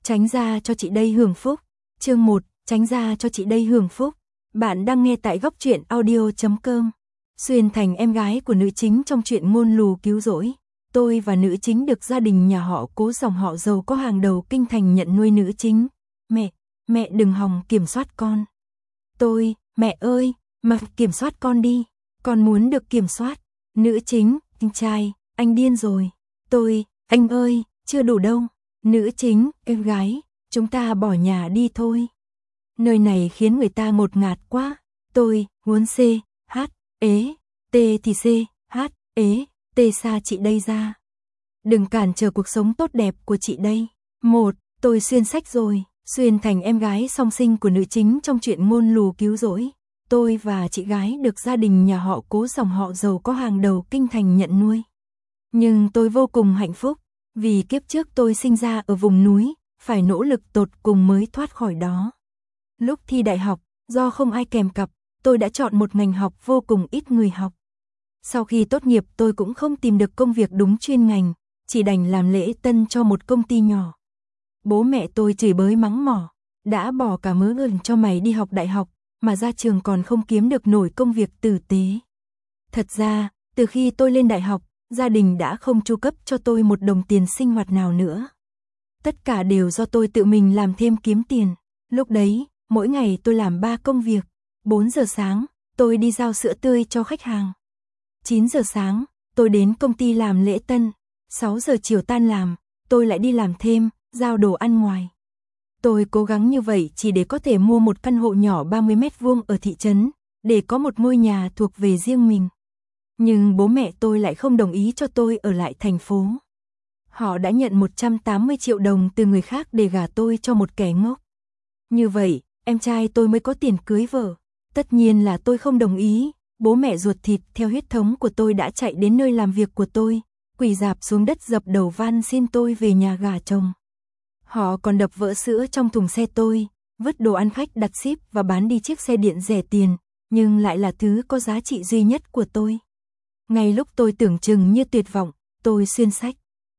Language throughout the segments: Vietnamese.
Tránh ra cho chị đây hưởng phúc. Chương 1, tránh ra cho chị đây hưởng phúc. Bạn đang nghe tại góc truyện audio.com. Xuyên thành em gái của nữ chính trong truyện Ngôn Lù Cứu Rỗi. Tôi và nữ chính được gia đình nhà họ Cố dòng họ giàu có hàng đầu kinh thành nhận nuôi nữ chính. Mẹ đừng hòng kiểm soát con. Mẹ ơi, mà kiểm soát con đi. Con muốn được kiểm soát. Nữ chính, anh trai, anh điên rồi. Anh ơi, chưa đủ đâu. Nữ chính, em gái, chúng ta bỏ nhà đi thôi. Nơi này khiến người ta ngột ngạt quá. Tôi muốn C, H, ế, T thì C, H, ế, T xa chị đây ra. Đừng cản trở cuộc sống tốt đẹp của chị đây. Tôi xuyên sách rồi. Xuyên thành em gái song sinh của nữ chính trong truyện Ngôn Lù Cứu Rỗi. Tôi và chị gái được gia đình nhà họ Cố dòng họ giàu có hàng đầu kinh thành nhận nuôi. Nhưng tôi vô cùng hạnh phúc, vì kiếp trước tôi sinh ra ở vùng núi, phải nỗ lực tột cùng mới thoát khỏi đó. Lúc thi đại học, do không ai kèm cặp, tôi đã chọn một ngành học vô cùng ít người học. Sau khi tốt nghiệp tôi cũng không tìm được công việc đúng chuyên ngành, chỉ đành làm lễ tân cho một công ty nhỏ. Bố mẹ tôi chửi bới mắng mỏ, đã bỏ cả mớ ơn cho mày đi học đại học, mà ra trường còn không kiếm được nổi công việc tử tế. Thật ra, từ khi tôi lên đại học, gia đình đã không chu cấp cho tôi một đồng tiền sinh hoạt nào nữa. Tất cả đều do tôi tự mình làm thêm kiếm tiền. Lúc đấy, mỗi ngày tôi làm 3 công việc. 4 giờ sáng, tôi đi giao sữa tươi cho khách hàng. 9 giờ sáng, tôi đến công ty làm lễ tân. 6 giờ chiều tan làm, tôi lại đi làm thêm, giao đồ ăn ngoài. Tôi cố gắng như vậy chỉ để có thể mua một căn hộ nhỏ 30 mét vuông ở thị trấn, để có một ngôi nhà thuộc về riêng mình. Nhưng bố mẹ tôi lại không đồng ý cho tôi ở lại thành phố. Họ đã nhận 180 triệu đồng từ người khác để gả tôi cho một kẻ ngốc. Như vậy, em trai tôi mới có tiền cưới vợ. Tất nhiên là tôi không đồng ý. Bố mẹ ruột thịt theo huyết thống của tôi đã chạy đến nơi làm việc của tôi, quỳ rạp xuống đất dập đầu van xin tôi về nhà gả chồng. Họ còn đập vỡ sữa trong thùng xe tôi, vứt đồ ăn khách đặt ship và bán đi chiếc xe điện rẻ tiền, nhưng lại là thứ có giá trị duy nhất của tôi. Ngay lúc tôi tưởng chừng như tuyệt vọng, tôi xuyên sách.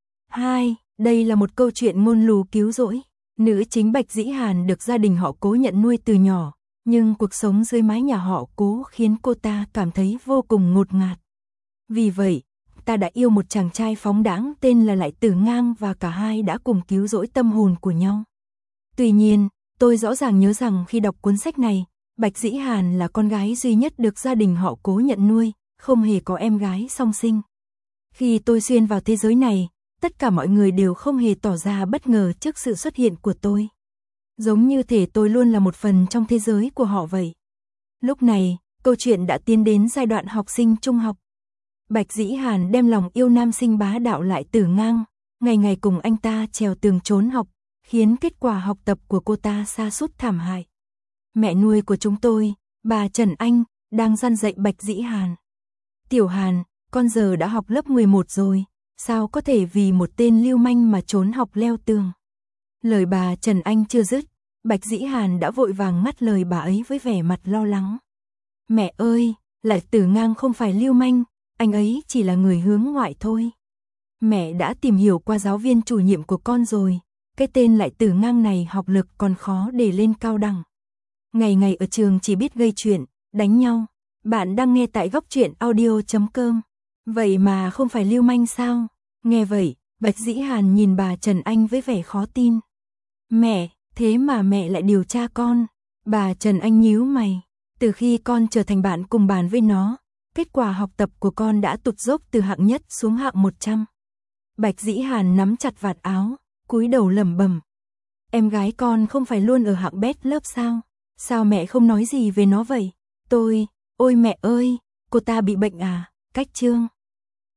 Đây là một câu chuyện ngôn lù cứu rỗi. Nữ chính Bạch Dĩ Hàn được gia đình họ Cố nhận nuôi từ nhỏ, nhưng cuộc sống dưới mái nhà họ Cố khiến cô ta cảm thấy vô cùng ngột ngạt. Vì vậy, ta đã yêu một chàng trai phóng đãng tên là Lại Tử Ngang và cả hai đã cùng cứu rỗi tâm hồn của nhau. Tuy nhiên, tôi rõ ràng nhớ rằng khi đọc cuốn sách này, Bạch Dĩ Hàn là con gái duy nhất được gia đình họ Cố nhận nuôi, không hề có em gái song sinh. Khi tôi xuyên vào thế giới này, tất cả mọi người đều không hề tỏ ra bất ngờ trước sự xuất hiện của tôi. Giống như thể tôi luôn là một phần trong thế giới của họ vậy. Lúc này, câu chuyện đã tiến đến giai đoạn học sinh trung học. Bạch Dĩ Hàn đem lòng yêu nam sinh bá đạo Lại Tử Ngang, ngày ngày cùng anh ta trèo tường trốn học, khiến kết quả học tập của cô ta sa sút thảm hại. Mẹ nuôi của chúng tôi, bà Trần Anh, đang răn dạy Bạch Dĩ Hàn. Tiểu Hàn, con giờ đã học lớp 11 rồi, sao có thể vì một tên lưu manh mà trốn học leo tường. Lời bà Trần Anh chưa dứt, Bạch Dĩ Hàn đã vội vàng ngắt lời bà ấy với vẻ mặt lo lắng. Mẹ ơi, Lại Tử Ngang không phải lưu manh, anh ấy chỉ là người hướng ngoại thôi. Mẹ đã tìm hiểu qua giáo viên chủ nhiệm của con rồi, cái tên Lại Tử Ngang này học lực còn khó để lên cao đẳng. Ngày ngày ở trường chỉ biết gây chuyện, đánh nhau. Bạn đang nghe tại góc truyện audio.com. Vậy mà không phải lưu manh sao? Nghe vậy, Bạch Dĩ Hàn nhìn bà Trần Anh với vẻ khó tin. Mẹ, thế mà mẹ lại điều tra con. Bà Trần Anh nhíu mày. Từ khi con trở thành bạn cùng bàn với nó, kết quả học tập của con đã tụt dốc từ hạng nhất xuống hạng 100. Bạch Dĩ Hàn nắm chặt vạt áo, cúi đầu lẩm bẩm. Em gái con không phải luôn ở hạng bét lớp sao? Sao mẹ không nói gì về nó vậy? Ôi mẹ ơi, cô ta bị bệnh à? Cách chương.